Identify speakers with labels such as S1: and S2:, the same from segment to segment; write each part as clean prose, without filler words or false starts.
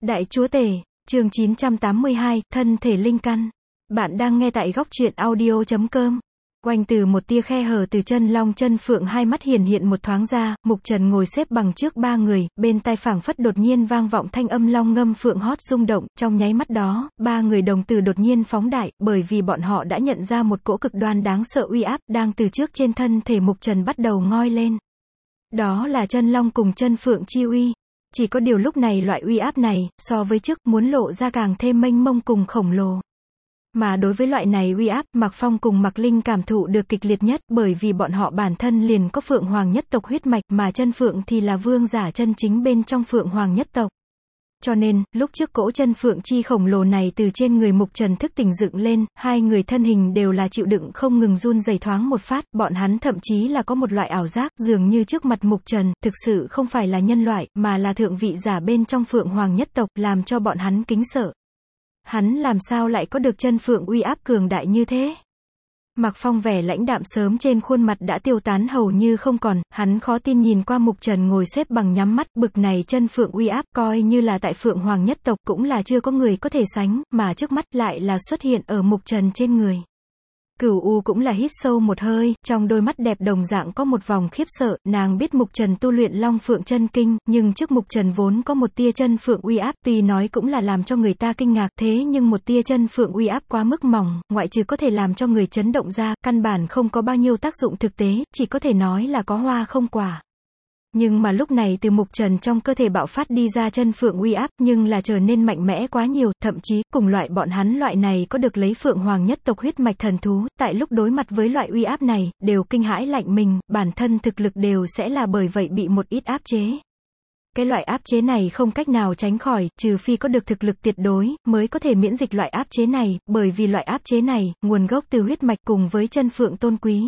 S1: Đại Chúa Tể, chương 982, thân thể linh căn. Bạn đang nghe tại góc truyện audio.com. Quanh từ một tia khe hở từ chân long chân phượng, hai mắt hiển hiện một thoáng ra, Mục Trần ngồi xếp bằng trước ba người, bên tai phảng phất đột nhiên vang vọng thanh âm long ngâm phượng hót rung động, trong nháy mắt đó, ba người đồng tử đột nhiên phóng đại, bởi vì bọn họ đã nhận ra một cỗ cực đoan đáng sợ uy áp, đang từ trước trên thân thể Mục Trần bắt đầu ngoi lên. Đó là chân long cùng chân phượng chi uy. Chỉ có điều lúc này loại uy áp này, so với trước, muốn lộ ra càng thêm mênh mông cùng khổng lồ. Mà đối với loại này uy áp, Mạc Phong cùng Mạc Linh cảm thụ được kịch liệt nhất, bởi vì bọn họ bản thân liền có Phượng Hoàng nhất tộc huyết mạch, mà chân phượng thì là vương giả chân chính bên trong Phượng Hoàng nhất tộc. Cho nên, lúc trước cỗ chân phượng chi khổng lồ này từ trên người Mục Trần thức tỉnh dựng lên, hai người thân hình đều là chịu đựng không ngừng run rẩy thoáng một phát, bọn hắn thậm chí là có một loại ảo giác, dường như trước mặt Mục Trần, thực sự không phải là nhân loại, mà là thượng vị giả bên trong Phượng Hoàng nhất tộc, làm cho bọn hắn kính sợ. Hắn làm sao lại có được chân phượng uy áp cường đại như thế? Mạc Phong vẻ lãnh đạm sớm trên khuôn mặt đã tiêu tán hầu như không còn, hắn khó tin nhìn qua Mục Trần ngồi xếp bằng nhắm mắt, bực này chân phượng uy áp coi như là tại Phượng Hoàng nhất tộc cũng là chưa có người có thể sánh, mà trước mắt lại là xuất hiện ở Mục Trần trên người. Cửu U cũng là hít sâu một hơi, trong đôi mắt đẹp đồng dạng có một vòng khiếp sợ, nàng biết Mục Trần tu luyện Long Phượng chân kinh, nhưng trước Mục Trần vốn có một tia chân phượng uy áp, tuy nói cũng là làm cho người ta kinh ngạc, thế nhưng một tia chân phượng uy áp quá mức mỏng, ngoại trừ có thể làm cho người chấn động ra, căn bản không có bao nhiêu tác dụng thực tế, chỉ có thể nói là có hoa không quả. Nhưng mà lúc này từ Mục Trần trong cơ thể bạo phát đi ra chân phượng uy áp, nhưng là trở nên mạnh mẽ quá nhiều, thậm chí, cùng loại bọn hắn loại này có được lấy Phượng Hoàng nhất tộc huyết mạch thần thú, tại lúc đối mặt với loại uy áp này, đều kinh hãi lạnh mình, bản thân thực lực đều sẽ là bởi vậy bị một ít áp chế. Cái loại áp chế này không cách nào tránh khỏi, trừ phi có được thực lực tuyệt đối, mới có thể miễn dịch loại áp chế này, bởi vì loại áp chế này, nguồn gốc từ huyết mạch cùng với chân phượng tôn quý.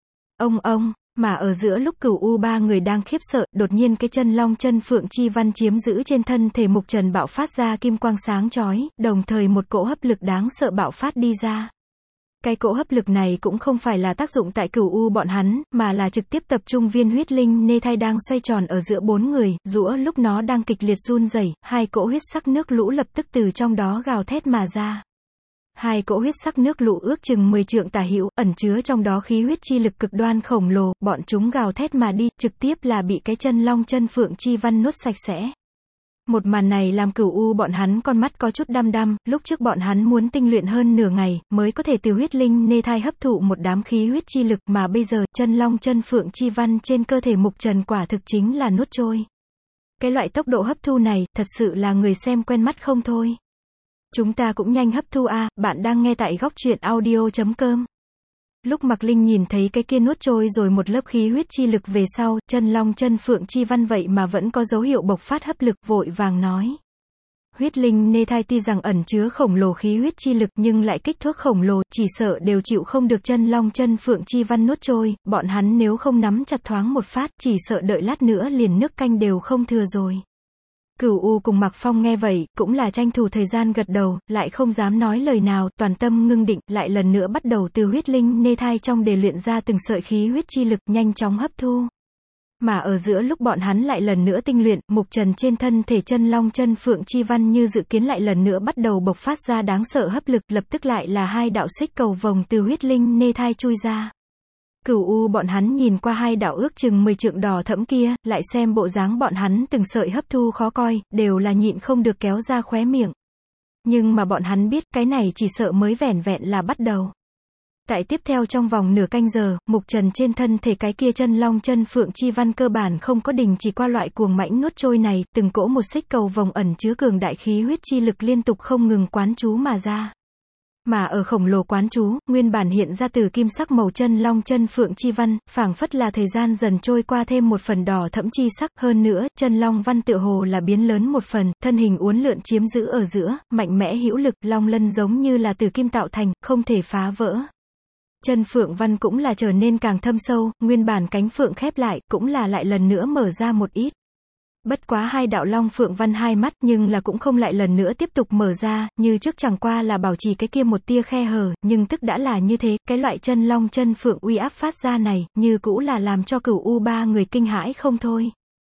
S1: Ông. Mà ở giữa lúc Cửu U ba người đang khiếp sợ, đột nhiên cái chân long chân phượng chi văn chiếm giữ trên thân thể Mục Trần bạo phát ra kim quang sáng chói, đồng thời một cỗ hấp lực đáng sợ bạo phát đi ra. Cái cỗ hấp lực này cũng không phải là tác dụng tại Cửu U bọn hắn, mà là trực tiếp tập trung viên huyết linh nê thai đang xoay tròn ở giữa bốn người, giũa lúc nó đang kịch liệt run rẩy, hai cỗ huyết sắc nước lũ lập tức từ trong đó gào thét mà ra. Hai cỗ huyết sắc nước lũ ước chừng 10 trượng tả hữu, ẩn chứa trong đó khí huyết chi lực cực đoan khổng lồ, bọn chúng gào thét mà đi, trực tiếp là bị cái chân long chân phượng chi văn nuốt sạch sẽ. Một màn này làm Cửu U bọn hắn con mắt có chút đăm đăm, lúc trước bọn hắn muốn tinh luyện hơn nửa ngày, mới có thể từ huyết linh nê thai hấp thụ một đám khí huyết chi lực, mà bây giờ, chân long chân phượng chi văn trên cơ thể Mục Trần quả thực chính là nuốt trôi. Cái loại tốc độ hấp thu này, thật sự là người xem quen mắt không thôi. Chúng ta cũng nhanh hấp thu a, bạn đang nghe tại góc truyện audio.com. Lúc Mạc Linh nhìn thấy cái kia nuốt trôi rồi một lớp khí huyết chi lực về sau, chân long chân phượng chi văn vậy mà vẫn có dấu hiệu bộc phát hấp lực, vội vàng nói. Huyết linh nê thai tuy rằng ẩn chứa khổng lồ khí huyết chi lực nhưng lại kích thước khổng lồ, chỉ sợ đều chịu không được chân long chân phượng chi văn nuốt trôi, bọn hắn nếu không nắm chặt thoáng một phát, chỉ sợ đợi lát nữa liền nước canh đều không thừa rồi. Cửu U cùng Mạc Phong nghe vậy, cũng là tranh thủ thời gian gật đầu, lại không dám nói lời nào, toàn tâm ngưng định, lại lần nữa bắt đầu từ huyết linh nê thai trong để luyện ra từng sợi khí huyết chi lực, nhanh chóng hấp thu. Mà ở giữa lúc bọn hắn lại lần nữa tinh luyện, Mục Trần trên thân thể chân long chân phượng chi văn như dự kiến lại lần nữa bắt đầu bộc phát ra đáng sợ hấp lực, lập tức lại là hai đạo xích cầu vồng từ huyết linh nê thai chui ra. Cửu U bọn hắn nhìn qua hai đạo ước chừng 10 trượng đỏ thẫm kia, lại xem bộ dáng bọn hắn từng sợi hấp thu khó coi, đều là nhịn không được kéo ra khóe miệng. Nhưng mà bọn hắn biết, cái này chỉ sợ mới vẻn vẹn là bắt đầu. Tại tiếp theo trong vòng nửa canh giờ, Mục Trần trên thân thể cái kia chân long chân phượng chi văn cơ bản không có đình chỉ qua loại cuồng mãnh nuốt trôi này, từng cỗ một xích cầu vồng ẩn chứa cường đại khí huyết chi lực liên tục không ngừng quán chú mà ra. Mà ở khổng lồ quán chú, nguyên bản hiện ra từ kim sắc màu chân long chân phượng chi văn, phảng phất là thời gian dần trôi qua thêm một phần đỏ thẫm chi sắc, hơn nữa, chân long văn tựa hồ là biến lớn một phần, thân hình uốn lượn chiếm giữ ở giữa, mạnh mẽ hữu lực, long lân giống như là từ kim tạo thành, không thể phá vỡ. Chân phượng văn cũng là trở nên càng thâm sâu, nguyên bản cánh phượng khép lại, cũng là lại lần nữa mở ra một ít. Bất quá hai đạo long phượng văn hai mắt, nhưng là cũng không lại lần nữa tiếp tục mở ra, như trước chẳng qua là bảo trì cái kia một tia khe hở, nhưng tức đã là như thế, cái loại chân long chân phượng uy áp phát ra này, như cũ là làm cho Cửu U ba người kinh hãi không thôi.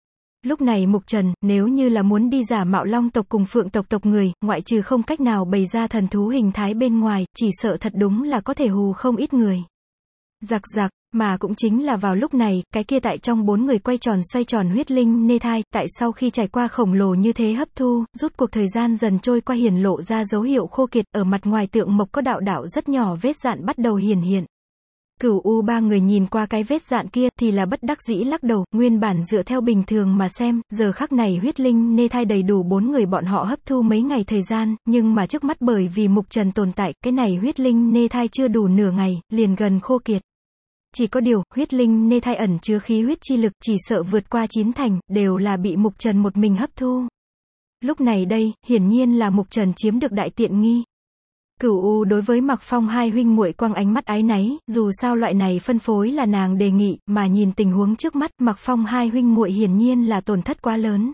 S1: Lúc này Mục Trần, nếu như là muốn đi giả mạo Long tộc cùng Phượng tộc người, ngoại trừ không cách nào bày ra thần thú hình thái bên ngoài, chỉ sợ thật đúng là có thể hù không ít người. Giặc giặc, mà cũng chính là vào lúc này, cái kia tại trong 4 người quay tròn xoay tròn huyết linh nê thai, tại sau khi trải qua khổng lồ như thế hấp thu, rút cuộc thời gian dần trôi qua hiển lộ ra dấu hiệu khô kiệt, ở mặt ngoài tượng mộc có đạo đạo rất nhỏ vết dạn bắt đầu hiển hiện. Cửu U ba người nhìn qua cái vết dạn kia, thì là bất đắc dĩ lắc đầu, nguyên bản dựa theo bình thường mà xem, giờ khắc này huyết linh nê thai đầy đủ 4 người bọn họ hấp thu mấy ngày thời gian, nhưng mà trước mắt bởi vì Mục Trần tồn tại, cái này huyết linh nê thai chưa đủ nửa ngày, liền gần khô kiệt. Chỉ có điều, huyết linh nê thai ẩn chứa khí huyết chi lực, chỉ sợ vượt qua 9 thành, đều là bị Mục Trần một mình hấp thu. Lúc này đây, hiển nhiên là Mục Trần chiếm được đại tiện nghi. Cửu U đối với Mạc Phong hai huynh muội quăng ánh mắt áy náy, dù sao loại này phân phối là nàng đề nghị, mà nhìn tình huống trước mắt, Mạc Phong hai huynh muội hiển nhiên là tổn thất quá lớn.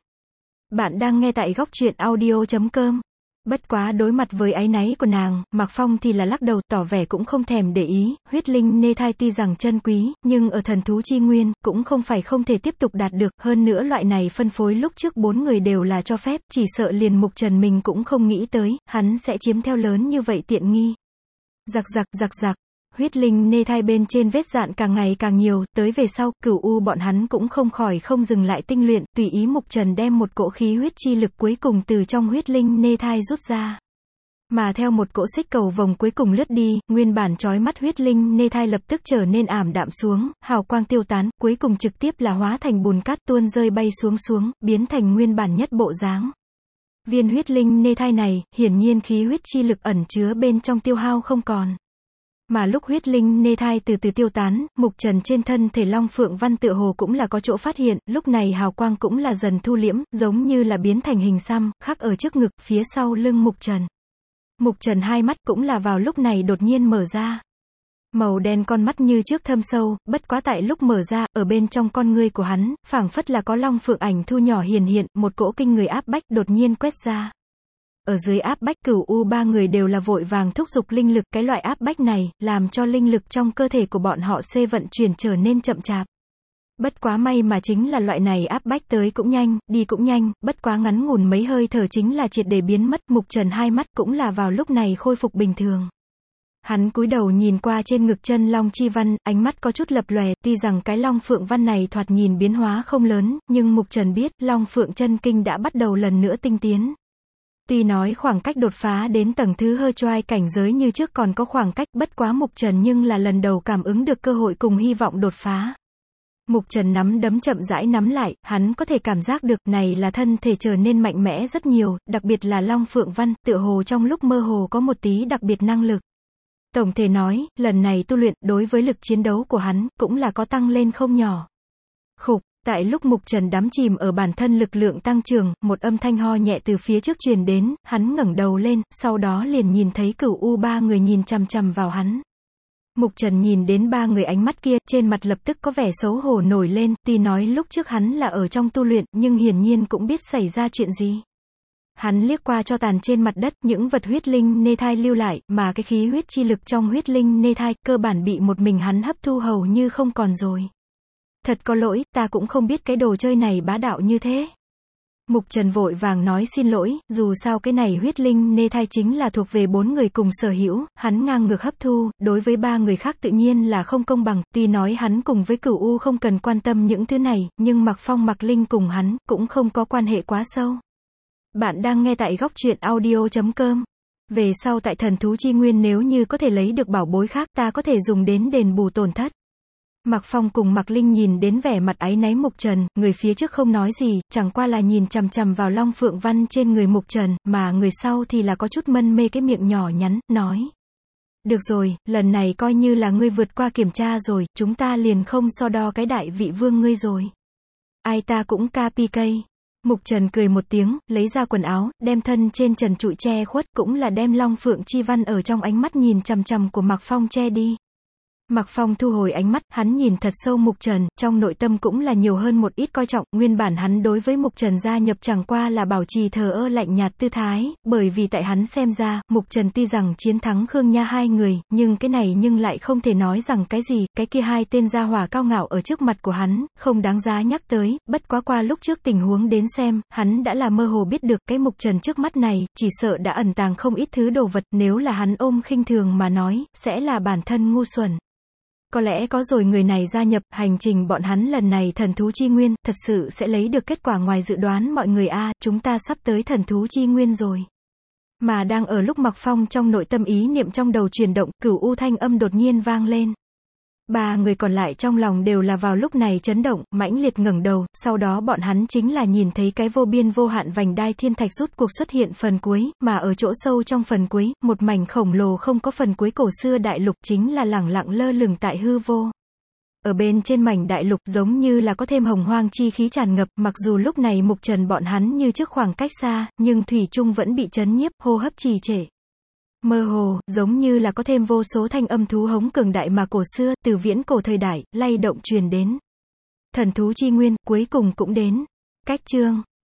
S1: Bạn đang nghe tại góc truyện audio.com. Bất quá đối mặt với áy náy của nàng, Mạc Phong thì là lắc đầu, tỏ vẻ cũng không thèm để ý, huyết linh nê thai tuy rằng chân quý, nhưng ở thần thú chi nguyên, cũng không phải không thể tiếp tục đạt được, hơn nữa loại này phân phối lúc trước 4 người đều là cho phép, chỉ sợ liền Mục Trần mình cũng không nghĩ tới, hắn sẽ chiếm theo lớn như vậy tiện nghi. Giặc giặc giặc giặc. Huyết linh nê thai bên trên vết dạn càng ngày càng nhiều, tới về sau, Cửu U bọn hắn cũng không khỏi không dừng lại tinh luyện, tùy ý Mục Trần đem một cỗ khí huyết chi lực cuối cùng từ trong huyết linh nê thai rút ra. Mà theo một cỗ xích cầu vồng cuối cùng lướt đi, nguyên bản chói mắt huyết linh nê thai lập tức trở nên ảm đạm xuống, hào quang tiêu tán, cuối cùng trực tiếp là hóa thành bùn cát tuôn rơi bay xuống, biến thành nguyên bản nhất bộ dáng. Viên huyết linh nê thai này, hiển nhiên khí huyết chi lực ẩn chứa bên trong tiêu hao không còn. Mà lúc huyết linh nê thai từ từ tiêu tán, Mục Trần trên thân thể Long Phượng Văn tựa hồ cũng là có chỗ phát hiện, lúc này hào quang cũng là dần thu liễm, giống như là biến thành hình xăm, khắc ở trước ngực, phía sau lưng Mục Trần. Mục Trần hai mắt cũng là vào lúc này đột nhiên mở ra. Màu đen con mắt như trước thâm sâu, bất quá tại lúc mở ra, ở bên trong con ngươi của hắn, phảng phất là có Long Phượng ảnh thu nhỏ hiển hiện, một cỗ kinh người áp bách đột nhiên quét ra. Ở dưới áp bách, Cửu U ba người đều là vội vàng thúc giục linh lực, cái loại áp bách này, làm cho linh lực trong cơ thể của bọn họ vận chuyển trở nên chậm chạp. Bất quá may mà chính là loại này áp bách tới cũng nhanh, đi cũng nhanh, bất quá ngắn ngủn mấy hơi thở chính là triệt để biến mất, Mục Trần hai mắt cũng là vào lúc này khôi phục bình thường. Hắn cúi đầu nhìn qua trên ngực chân long chi văn, ánh mắt có chút lập lòe, tuy rằng cái Long Phượng văn này thoạt nhìn biến hóa không lớn, nhưng Mục Trần biết, Long Phượng chân kinh đã bắt đầu lần nữa tinh tiến. Tuy nói khoảng cách đột phá đến tầng thứ hơi choai cảnh giới như trước còn có khoảng cách, bất quá Mục Trần nhưng là lần đầu cảm ứng được cơ hội cùng hy vọng đột phá. Mục Trần nắm đấm chậm rãi nắm lại, hắn có thể cảm giác được, này là thân thể trở nên mạnh mẽ rất nhiều, đặc biệt là Long Phượng Văn, tựa hồ trong lúc mơ hồ có một tí đặc biệt năng lực. Tổng thể nói, lần này tu luyện, đối với lực chiến đấu của hắn, cũng là có tăng lên không nhỏ. Khục. Tại lúc Mục Trần đắm chìm ở bản thân lực lượng tăng trưởng, một âm thanh ho nhẹ từ phía trước truyền đến, hắn ngẩng đầu lên, sau đó liền nhìn thấy Cửu U ba người nhìn chằm chằm vào hắn. Mục Trần nhìn đến ba người ánh mắt kia, trên mặt lập tức có vẻ xấu hổ nổi lên, tuy nói lúc trước hắn là ở trong tu luyện, nhưng hiển nhiên cũng biết xảy ra chuyện gì. Hắn liếc qua cho tàn trên mặt đất, những vật huyết linh nê thai lưu lại, mà cái khí huyết chi lực trong huyết linh nê thai, cơ bản bị một mình hắn hấp thu hầu như không còn rồi. Thật có lỗi, ta cũng không biết cái đồ chơi này bá đạo như thế. Mục Trần vội vàng nói xin lỗi, dù sao cái này huyết linh nê thai chính là thuộc về 4 người cùng sở hữu, hắn ngang ngược hấp thu, đối với 3 người khác tự nhiên là không công bằng, tuy nói hắn cùng với Cửu U không cần quan tâm những thứ này, nhưng Mạc Phong Mạc Linh cùng hắn, cũng không có quan hệ quá sâu. Bạn đang nghe tại góc truyện audio.com. Về sau tại thần thú chi nguyên nếu như có thể lấy được bảo bối khác, ta có thể dùng đến đền bù tổn thất. Mạc Phong cùng Mạc Linh nhìn đến vẻ mặt áy náy Mục Trần, người phía trước không nói gì, chẳng qua là nhìn chằm chằm vào Long Phượng Văn trên người Mục Trần, mà người sau thì là có chút mân mê cái miệng nhỏ nhắn, nói. Được rồi, lần này coi như là ngươi vượt qua kiểm tra rồi, chúng ta liền không so đo cái đại vị vương ngươi rồi. Ai ta cũng KPK. Mục Trần cười một tiếng, lấy ra quần áo, đem thân trên trần trụi che khuất, cũng là đem Long Phượng chi văn ở trong ánh mắt nhìn chằm chằm của Mạc Phong che đi. Mạc Phong thu hồi ánh mắt, hắn nhìn thật sâu Mục Trần, trong nội tâm cũng là nhiều hơn một ít coi trọng, nguyên bản hắn đối với Mục Trần gia nhập chẳng qua là bảo trì thờ ơ lạnh nhạt tư thái, bởi vì tại hắn xem ra, Mục Trần tuy rằng chiến thắng Khương Nha hai người, nhưng cái này nhưng lại không thể nói rằng cái gì, cái kia hai tên gia hỏa cao ngạo ở trước mặt của hắn, không đáng giá nhắc tới, bất quá qua lúc trước tình huống đến xem, hắn đã là mơ hồ biết được cái Mục Trần trước mắt này, chỉ sợ đã ẩn tàng không ít thứ đồ vật, nếu là hắn ôm khinh thường mà nói, sẽ là bản thân ngu xuẩn. Có lẽ có rồi người này gia nhập, hành trình bọn hắn lần này thần thú chi nguyên, thật sự sẽ lấy được kết quả ngoài dự đoán mọi người chúng ta sắp tới thần thú chi nguyên rồi. Mà đang ở lúc Mạc Phong trong nội tâm ý niệm trong đầu chuyển động, Cửu U thanh âm đột nhiên vang lên. Ba người còn lại trong lòng đều là vào lúc này chấn động, mãnh liệt ngẩng đầu, sau đó bọn hắn chính là nhìn thấy cái vô biên vô hạn vành đai thiên thạch rút cuộc xuất hiện phần cuối, mà ở chỗ sâu trong phần cuối, một mảnh khổng lồ không có phần cuối cổ xưa đại lục chính là lẳng lặng lơ lửng tại hư vô. Ở bên trên mảnh đại lục giống như là có thêm hồng hoang chi khí tràn ngập, mặc dù lúc này Mục Trần bọn hắn như trước khoảng cách xa, nhưng thủy chung vẫn bị chấn nhiếp, hô hấp trì trệ. Mơ hồ, giống như là có thêm vô số thanh âm thú hống cường đại mà cổ xưa, từ viễn cổ thời đại, lay động truyền đến. Thần thú chi nguyên, cuối cùng cũng đến. Cách chương